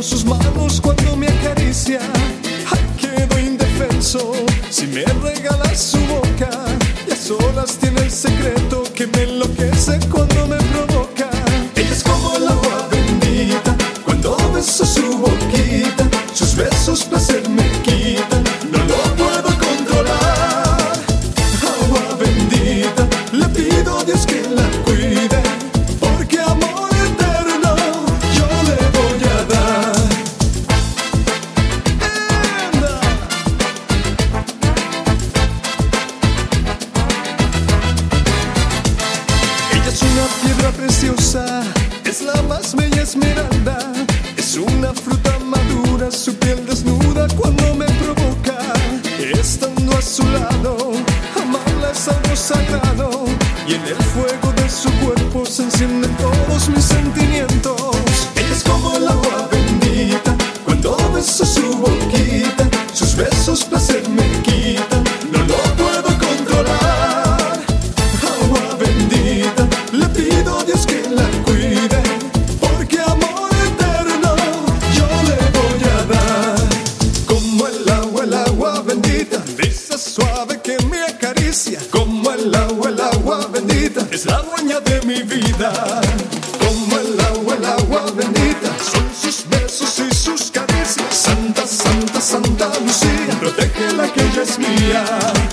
sus manos cuando me acaricia. Ay, quedo indefenso si me regala su boca. Y a solas tiene el secreto que me enloquece cuando me provoca. Ella es como el agua bendita, cuando beso su boquita, sus besos placer me quitan, no lo puedo controlar. Agua bendita, le pido a Dios que la cuide, porque amor eterno yo le voy a dar. ¡Anda! Ella es una piedra preciosa, es la más bella esmeralda, es una fruta madura, su piel desnuda cuando me provoca. Estando a su lado, amarla es algo sagrado, y en el fuego de su cuerpo se encienden todos mis sentimientos. Ella es como el agua bendita, cuando beso su boquita, sus besos placer me quitan, no lo puedo controlar. Agua bendita, le pido a Dios que la cuide, porque amor eterno yo le voy a dar. Como el agua bendita, brisa suave que me acaricia. Como el agua bendita, es la dueña de mi vida. Como el agua bendita, son sus besos y sus caricias. Santa, Santa, Santa Lucía, protégela que ella es mía.